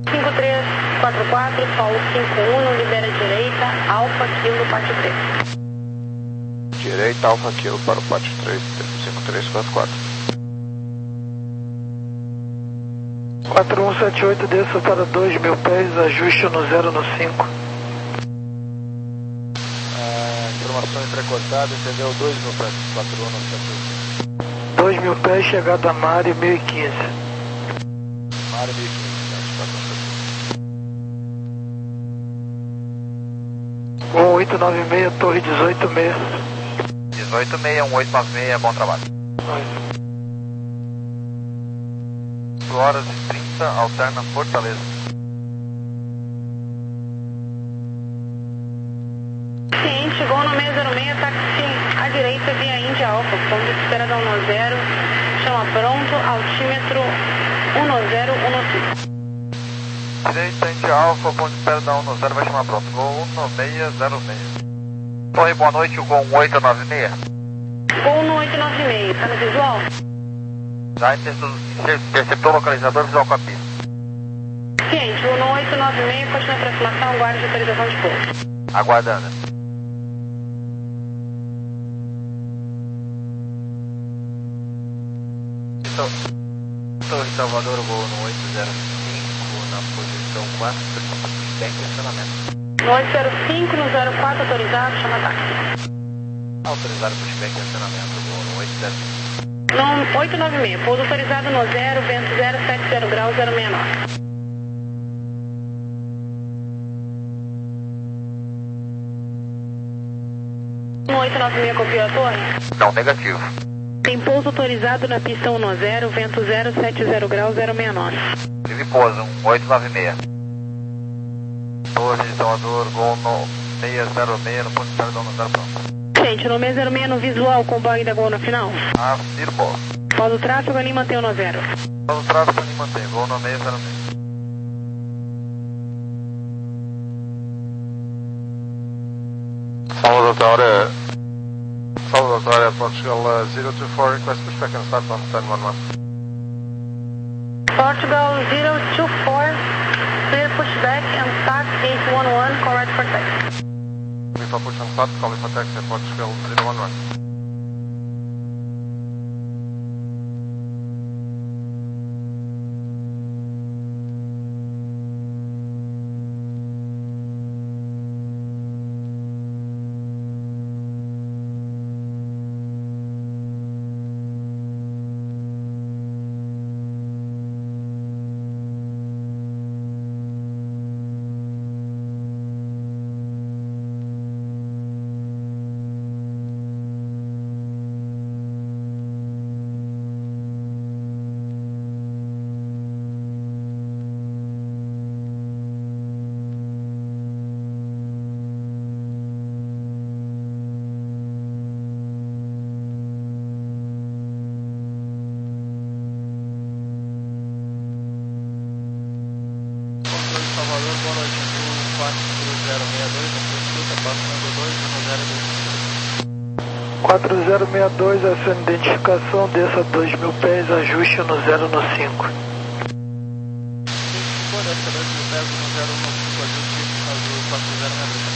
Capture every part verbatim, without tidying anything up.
cinco três quatro quatro, Sol cinco um, libera direita, Alfa Kilo, parte três. Direita, Alfa Kilo para o parte três, cinco três quatro quatro. quatro um sete oito, desça para dois mil pés, ajuste no zero no cinco. Ah, informação entrecortada, entendeu? dois mil pés, quatro um sete oito. dois mil pés, chegada a Mari, mil e quinze. Mari, mil e quinze, quatro um sete oito. um oito nove seis, torre dezoito seis. dezoito seis, um oito nove seis, bom trabalho. quatro horas e trinta, alterna Fortaleza. Ciente, gol no seis zero seis, táxi à direita via Índia Alfa, ponto de espera da um zero, chama pronto, altímetro um zero um cinco. Direita, Índia Alfa, ponto de espera da um zero, vai chamar pronto, gol um seis zero seis. Oi, boa noite, o gol um oito nove seis. Gol no oito nove seis, tá no visual? Já interceptou o localizador, visual com a pista. Ciente, o no oito nove seis, continua a aproximação, guarda de autorização de pouso. Aguardando. Então, Torre Salvador, gol no oito zero cinco, na posição quatro, feedback e acionamento. No oito zero cinco, no zero quatro, autorizado, chama táxi. Autorizado pushback e acionamento, gol no oito zero cinco. No oito nove seis, pouso autorizado no zero, vento zero sete zero graus, zero seis nove. No oito nove seis, copiou a torre? Não, negativo. Tem pouso autorizado na pista um zero, vento zero sete zero graus, zero seis nove. Tive pouso, um oito nove seis. Torre de Salvador, gol no seis zero seis, no ponto de espera da um zero pronto. Gente, no seis zero seis no visual, comboio da Gol na final. Afirmo. Pausa o tráfego ali, mantém o um zero. Pausa o tráfego ali, mantém, gol no seis zero seis. Salvador, Salvador, Portugal zero two four, request pushback and start on ten one one. Portugal zero two four, clear pushback and start eight one one, correct for taxi. Before push and start, call me for taxi, Portugal zero one one. Salvador, boa noite, quatro zero seis dois, na sua escuta, passando dois um zero dois. quatro zero seis dois, essa identificação, desça dois mil pés, ajuste no zero no cinco. Boa noite, dois mil pés, no zero no cinco, ajuste azul quatro zero seis dois.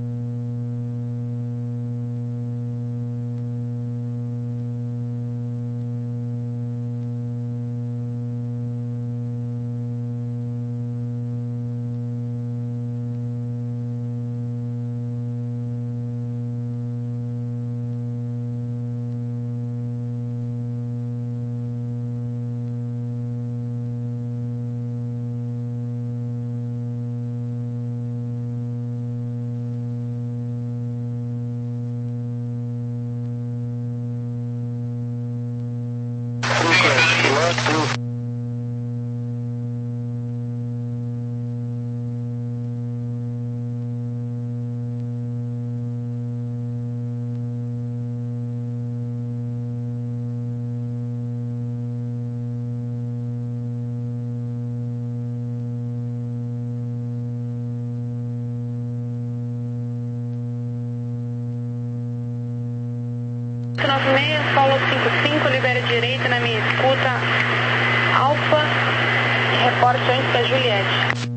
nove seis, Paulo cinco cinco, libera direita na minha escuta, Alfa, reporte antes da Juliette.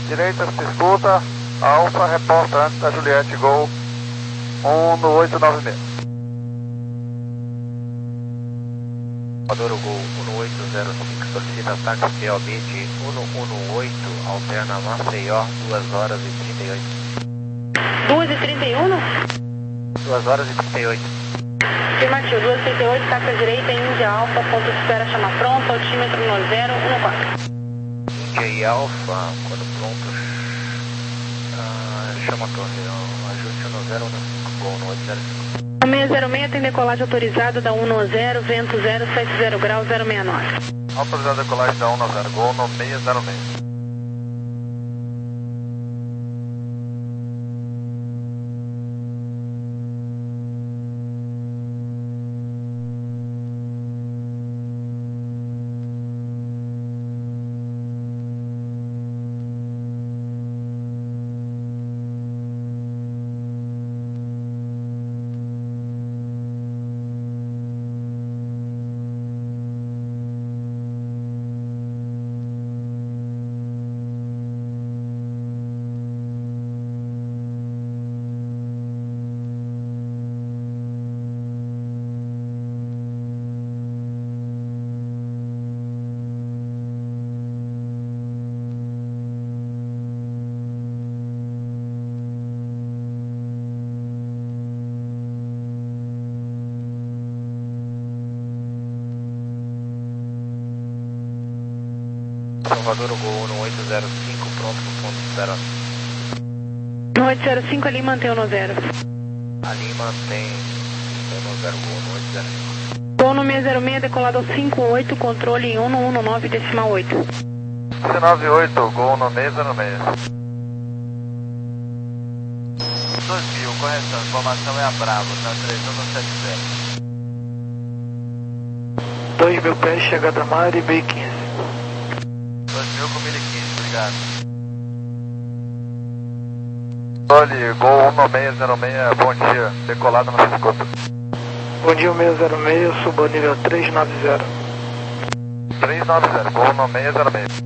Direita, se escuta. Alfa, reporta antes da Juliette, Gol um no oito nove seis. Salvador, Gol um no oito zero cinco, solicita táxi P O B de um no um no oito, alterna Maceió, duas horas e trinta e oito. duas e trinta e um? duas horas e trinta e oito. Afirmativo, duas e trinta e oito, taxa direita, Índia Alfa, ponto de espera, chama pronto, altímetro no zero um quatro. Índia e Alfa, quando pronto, ah, chama a torre, ajuste no zero um cinco, Gol no oito zero cinco. seis zero seis tem decolagem autorizada da um no zero, vento zero sete zero graus zero seis nove. Autorizada a decolagem da um no zero, Gol no seis zero seis. Salvador, Gol um no oito zero cinco, pronto no ponto de espera. No oito zero cinco ali mantém o no zero. Ali mantém o no zero, Gol no oito zero cinco. Gol no seis zero seis, decolado ao cinco oito, controle em um no um no nove, decimal oito. nove oito, Gol no seis zero seis. dois mil, correção, informação é a Bravo, tá três um no sete zero. dois mil pés, chegada a Mari, B quinze. dois mil com mil e quinze, obrigado. Olhe, Gol um no seis zero seis, bom dia, decolado no escuta. Bom dia, seis zero seis, subo ao nível três nove zero. três nove zero, Gol no seis zero seis.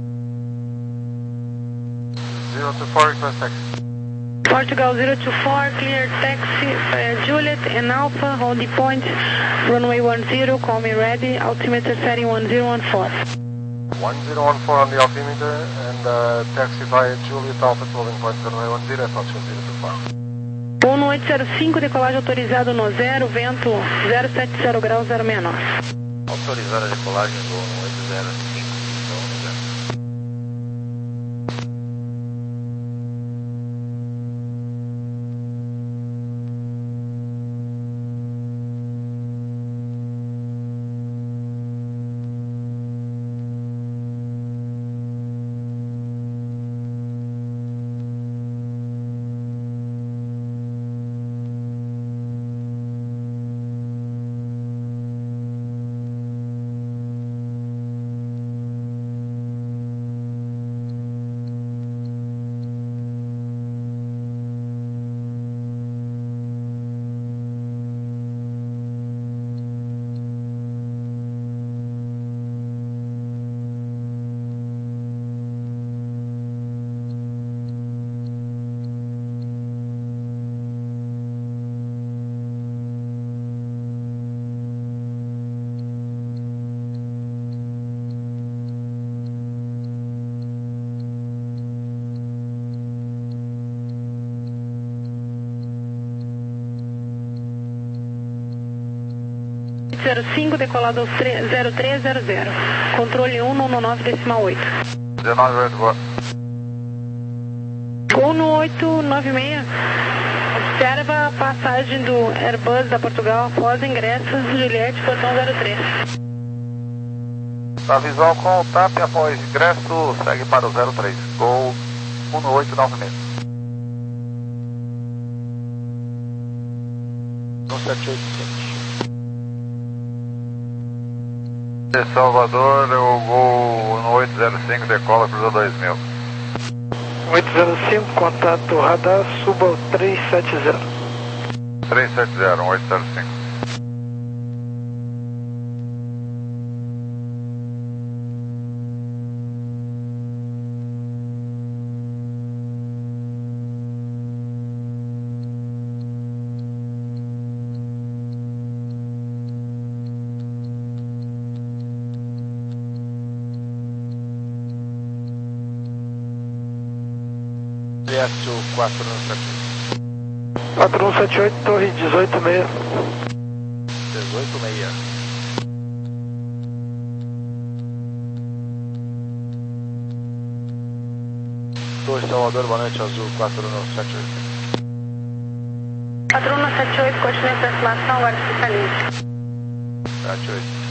zero two four, request taxi. Portugal zero two four, clear taxi, uh, Juliet and Alpha, hold the point, runway one zero, call me ready, altimeter setting one zero one four. one zero one four on the altimeter and uh, taxi via Juliet Alpha twelve point runway one zero, approach zero two four. um no oito zero cinco, decolagem autorizado no zero, vento zero sete zero graus zero seis nove. Autorizada a decolagem, Gol no oito zero cinco, então no zero. zero cinco, decolado zero três zero zero. Controle um no nove decimal oito. dezenove oito, boa. Gol no oito nove seis. Observa a passagem do Airbus da Portugal após ingresso, Juliette, portão zero três. Tá visual com o T A P após ingresso, segue para o zero três. Gol um no oito nove seis. um sete oito sete. De Salvador, o Gol no oito zero cinco, decola, cruza dois mil. oito zero cinco, contato radar, suba ao três sete zero. três sete zero, oito zero cinco. S to quatro um sete oito. quatro um sete oito, torre dezoito seis. dezoito seis. Torre Salvador, boa noite, azul quatro um sete oito. quatro um sete oito, continue a aproximação, agora especialista. sete oito.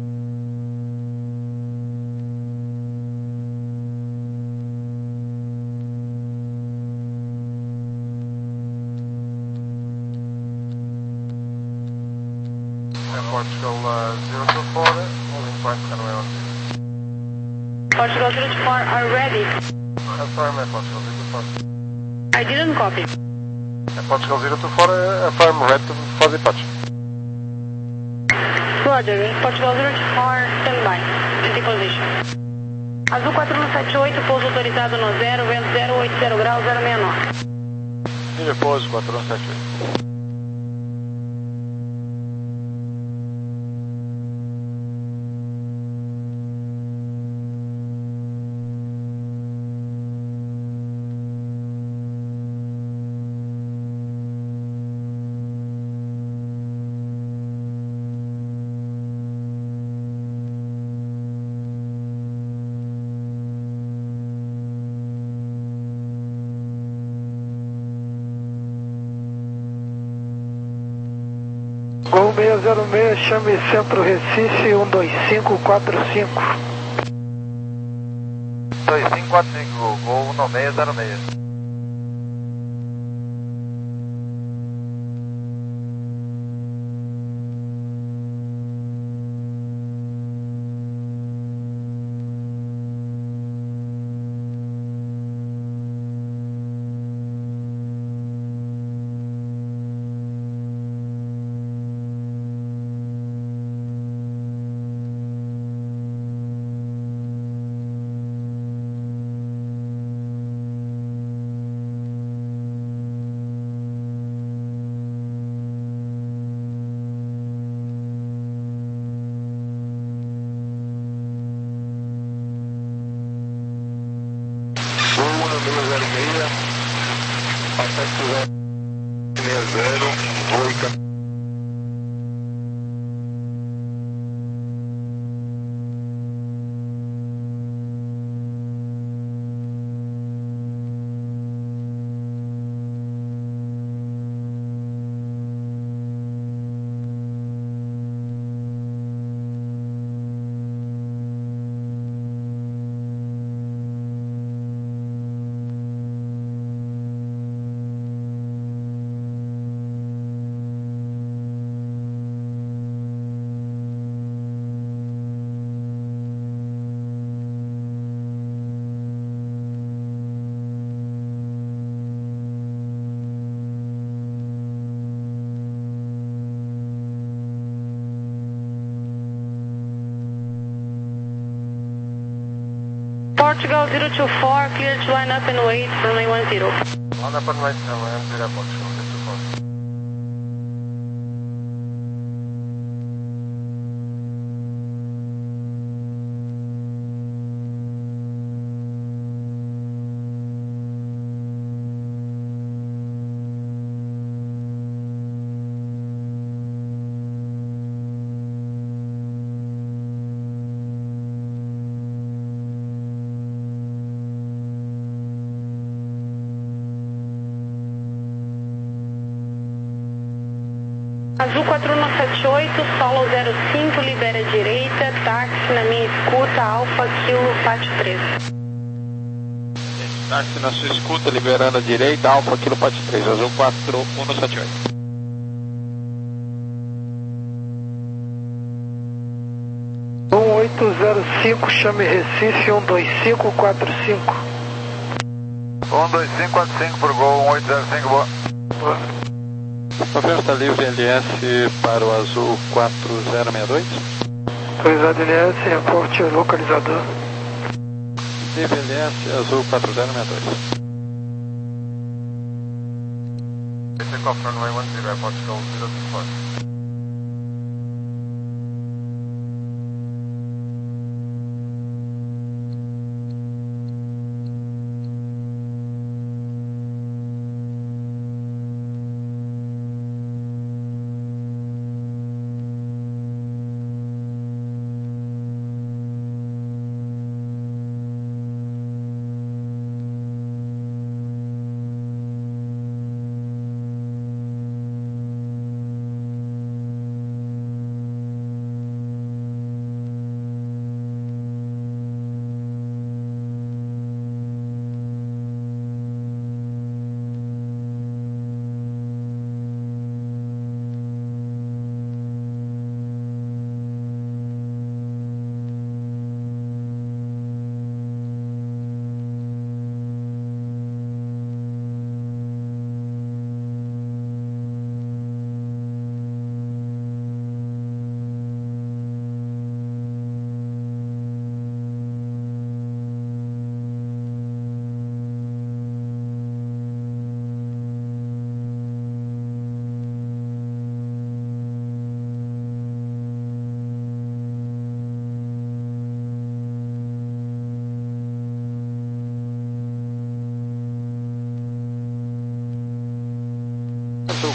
Portugal uh, zero two four, holding point runway one zero. Portugal zero two four, are ready. Affirm, uh, Portugal zero two four. I didn't copy. Uh, Portugal zero two four, uh, affirm, red for departure. Roger, Portugal zero two four, stand by, in position. Azul quatro um sete oito, pouso autorizado no zero, vento zero oito zero graus, zero seis nove. E depois quatro um sete oito. Gol seis zero seis, chame Centro Recife um dois cinco quatro cinco. dois cinco quatro cinco, Gol um seis zero seis. Portugal zero two four, clear to line up and wait, runway one zero. Line up and wait, runway one zero, Portugal zero two four. Azul quatro um sete oito, solo zero cinco, libera a direita, táxi na minha escuta, Alfa Kilo Pátio três. Táxi na sua escuta, liberando a direita, Alfa Kilo Pátio três, Azul quatro um sete oito. um oito zero cinco, chame Recife um dois cinco quatro cinco. um dois cinco quatro cinco por Gol um oito zero cinco, boa. Boa. Confirma está livre L S para o Azul quatro zero seis dois. Autorizado L S, reporte localizador. Livre L S, Azul quatro zero seis dois. Take off runway one zero, Portugal zero two four.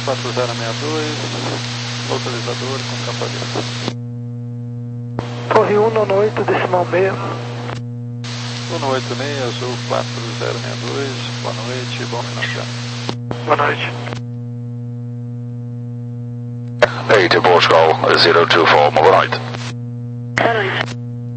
quatro zero seis dois, localizador com campo aberto. Torre um nono oito, decimal meio. um oito seis, azul quatro zero seis dois, boa noite, bom final de ano. Boa noite. eight, Portugal zero two four, boa noite. Boa noite.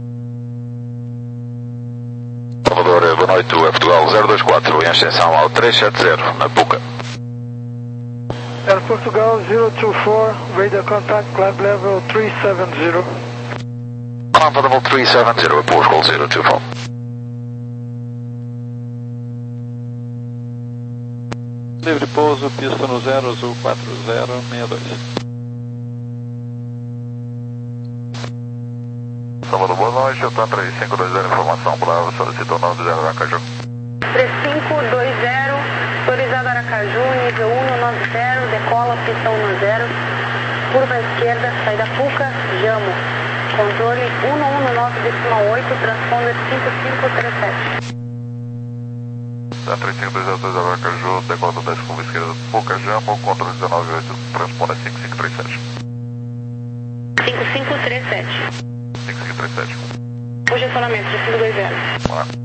Salvador, boa noite, é Portugal zero dois quatro, em ascensão ao trezentos e setenta, na Puca. Air Portugal zero two four, radar contact, climb level three seven zero. Climb level three seven zero, Portugal zero two four. Livre pouso, pista no zero, azul quatro zero seis dois. Salvador, boa noite, eu estou três cinco dois zero, informação Bravo, solicitou nove zero Aracaju. três cinco dois zero, autorizado Aracaju, nível um no nove zero, decola, pista um no zero, curva esquerda, saída Puca, Jamo, controle um um no nove decimal oito, transponder cinco cinco três sete. Da três cinco dois zero dois Aracaju, decola do dez, curva esquerda, Puca, Jamo, controle dezenove oito, transponder cinco cinco três sete. cinco cinco três sete. cinco cinco três sete. Posicionamento de cinco dois zero. Vamos lá.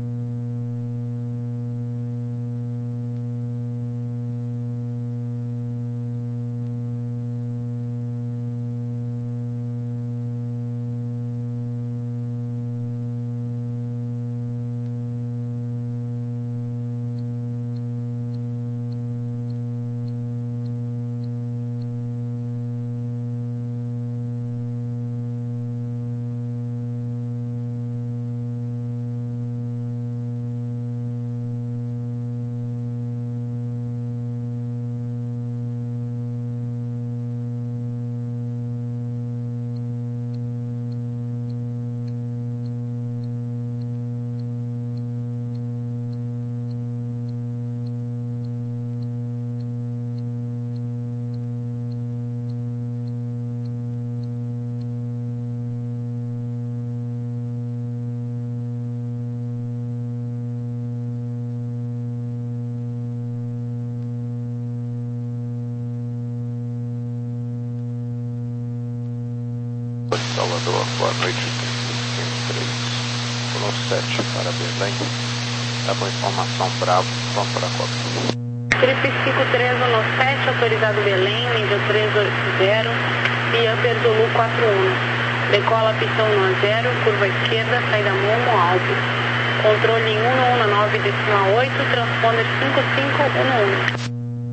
Salvador, boa noite, três um sete para Belém. Tá com informação Bravo, vamos para a Copa. Trip cinco três um sete, autorizado Belém, nível três oito zero, e Upper Zulu quatro um. Decola pista um no zero, curva esquerda, saída Momo, Alto. Controle um um nove decimal oito, transponder cinco cinco um um.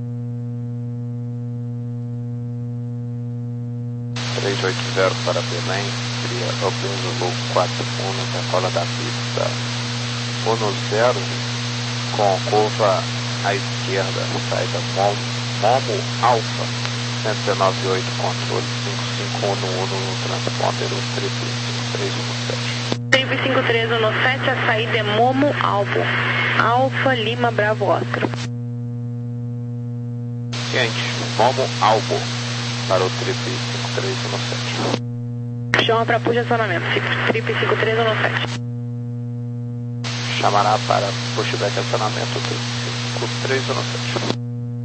três oito zero para Belém, cria Upper Zulu quatro um, decola da pista um zero, com curva à esquerda, saída Momo, Momo Alfa, cento e dezenove oito, controle cinco cinco um um no transponder, o Trip cinco três um sete. Trip cinco três um sete, a saída é Momo Alfa, Alfa Lima Bravo Oscar. Gente, Momo Albo para o Trip cinco três um sete. Chama para posicionamento, Trip cinco três um sete. Chamará para pushback acionamento Trip cinco três um sete.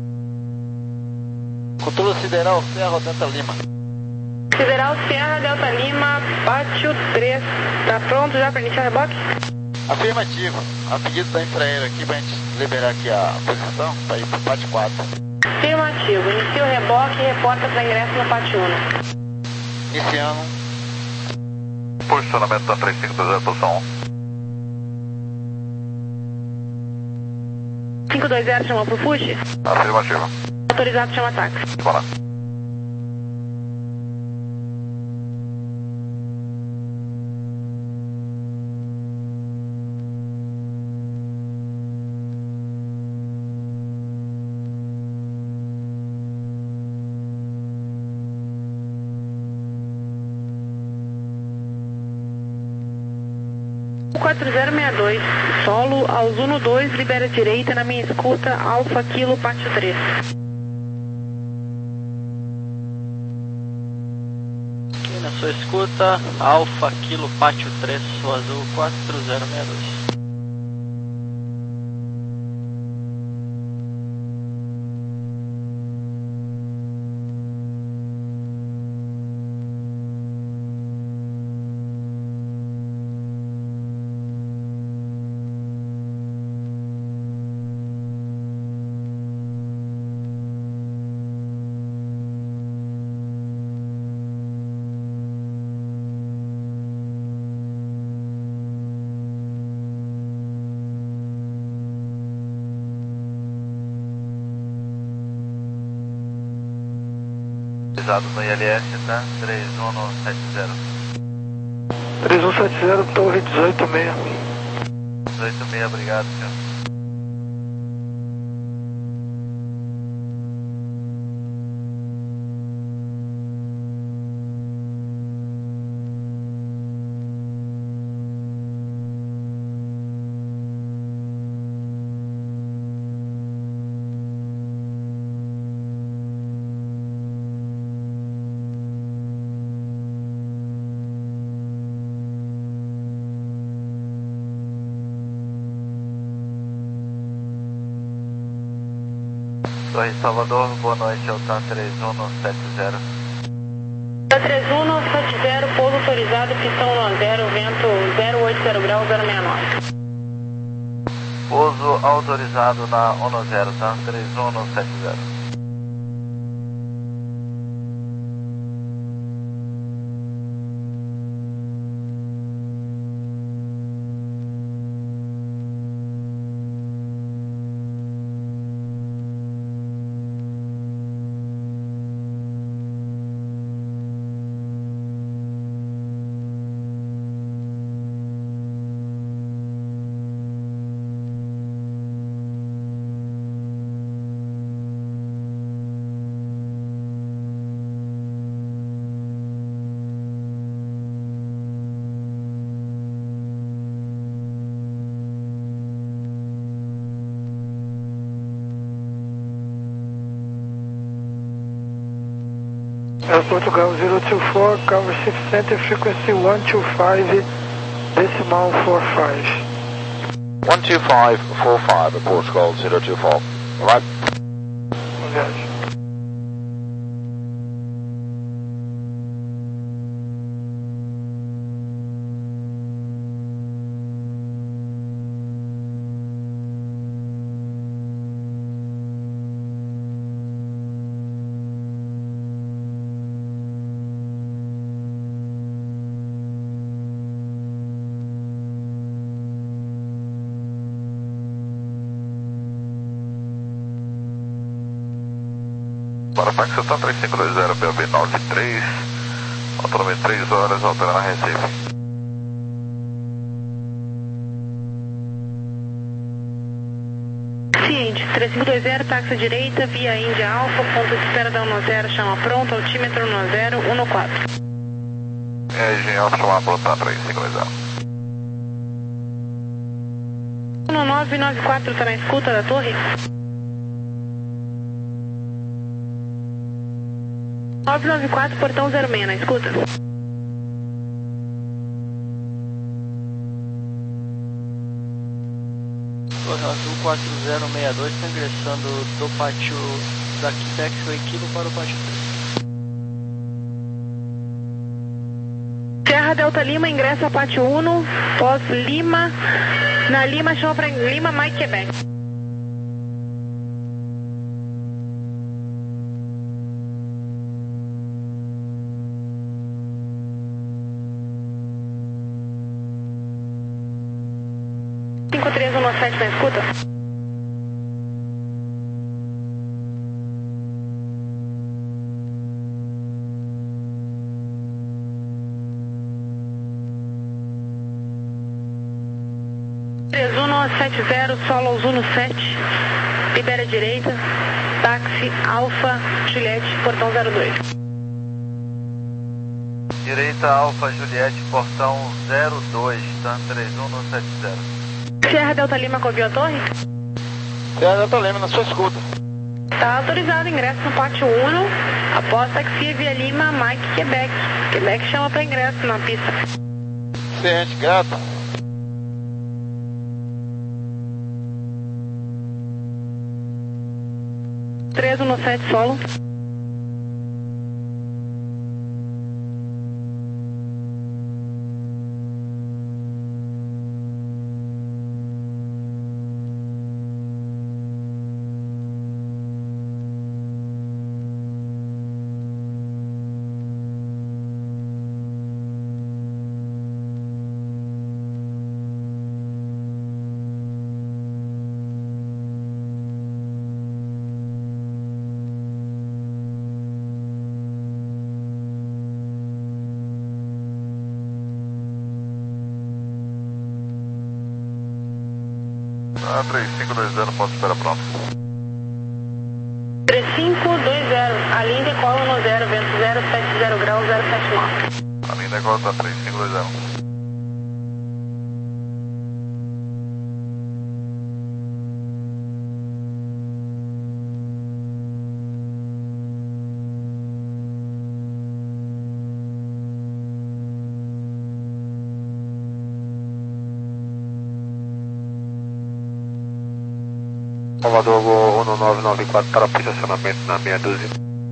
Controle Sideral Serra Delta Lima. Sideral Serra Delta Lima, Pátio três. Tá pronto já para iniciar o reboque? Afirmativo. A pedido da Infraero aqui para a gente liberar aqui a posição para ir para o Pátio quatro. Afirmativo. Inicia o reboque e reporta para ingresso no Pátio um. Iniciando. Posicionamento da três cinco dois zero, posição um. cinco dois zero chamou pro push? Afirmativo. Autorizado, chama táxi. Vamos lá. quatro zero seis dois, solo aos um dois, libera direita na minha escuta, Alfa Kilo Pátio três. Aqui na sua escuta, Alfa Kilo Pátio três, Sul Azul quatro zero seis dois. autorizado no I L S, tá? três um sete zero. três um sete zero, torre dezoito seis. dezoito seis, obrigado, senhor. Torre Salvador, boa noite, Altan três um sete zero. três um sete zero, pouso autorizado, pistão um zero, vento zero oito zero graus, zero seis nove. Pouso autorizado na um zero, tá? três um sete zero. Air Portugal zero two four, cover six center, frequency one two five, decimal four five. one two five four five, Portugal zero two four. Alright. Boa viagem. Para Pax Sultan três cinco dois zero, P O B nove três, autonomia três horas, operando a Recife. Ciente, três cinco dois zero, táxi direita, via Índia Alfa, ponto de espera da um zero, chama pronto, altímetro um zero um quatro. É, engenheiro, chamar pronto, três cinco dois zero. um nove nove quatro, está na escuta da torre? nove nove quatro, portão zero seis, na escuta. Torre Azul quatro zero seis dois, está ingressando do pátio da Taxiway Kilo para o pátio três. Serra Delta Lima, ingressa pátio um, pós Lima, na Lima, chama para Lima, Mike, Quebec. cinco três um sete, na escuta? três um sete zero, solo ao Zuno sete, libera a direita, táxi Alfa Juliette, portão zero dois. Direita Alfa Juliette, portão zero dois, tá? três um sete zero. Serra Delta Lima, cobriu a torre? Serra Delta Lima, na sua escuta. Está autorizado ingresso no pátio um, após taxi via Lima, Mike, Quebec. Quebec chama para ingresso na pista. Ciente, grato. três um sete, solo. Ah, três cinco dois zero, pode esperar pronto. três cinco dois zero, a linha decola no zero, vento zero sete zero graus, zero sete nove. A linha decola tá três cinco dois zero. Salvador Gol um nove nove quatro para posicionamento na meia dúzia.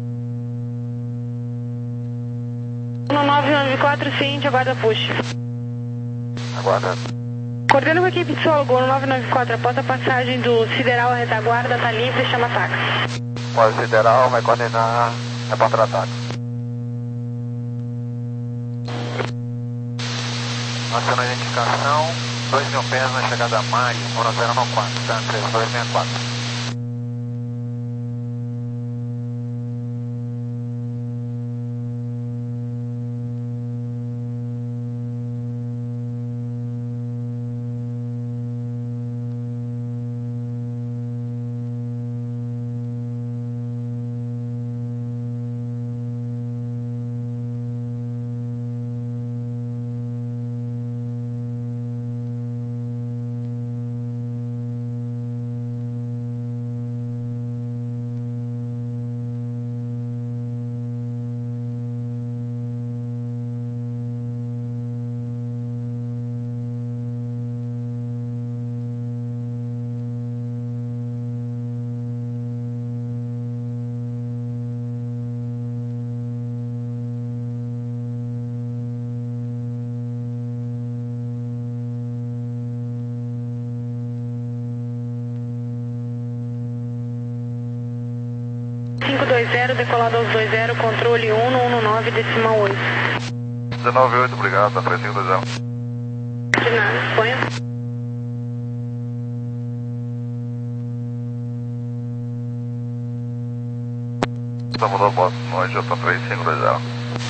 um nove nove quatro, ciente, aguarda push. Aguarda. Coordena com a equipe de solo, Gol um nove nove quatro, após a passagem do Sideral à retaguarda, tá livre, chama táxi. Pode Sideral, vai coordenar, é contra-ataque. Acionando a identificação, dois mil pés na chegada a Mário, um zero nove quatro, T A N três dois seis quatro. cinco dois zero, decolado aos dois zero, controle um um nove, decimal oito. dezenove oito, obrigado, tá três cinco dois zero. De nada, Espanha. Salvador, boa noite, já tá três cinco dois zero.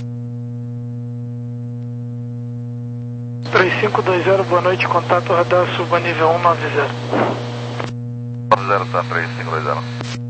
três cinco dois zero, boa noite, contato radar suba nível um nove zero. nove zero, tá três cinco dois zero.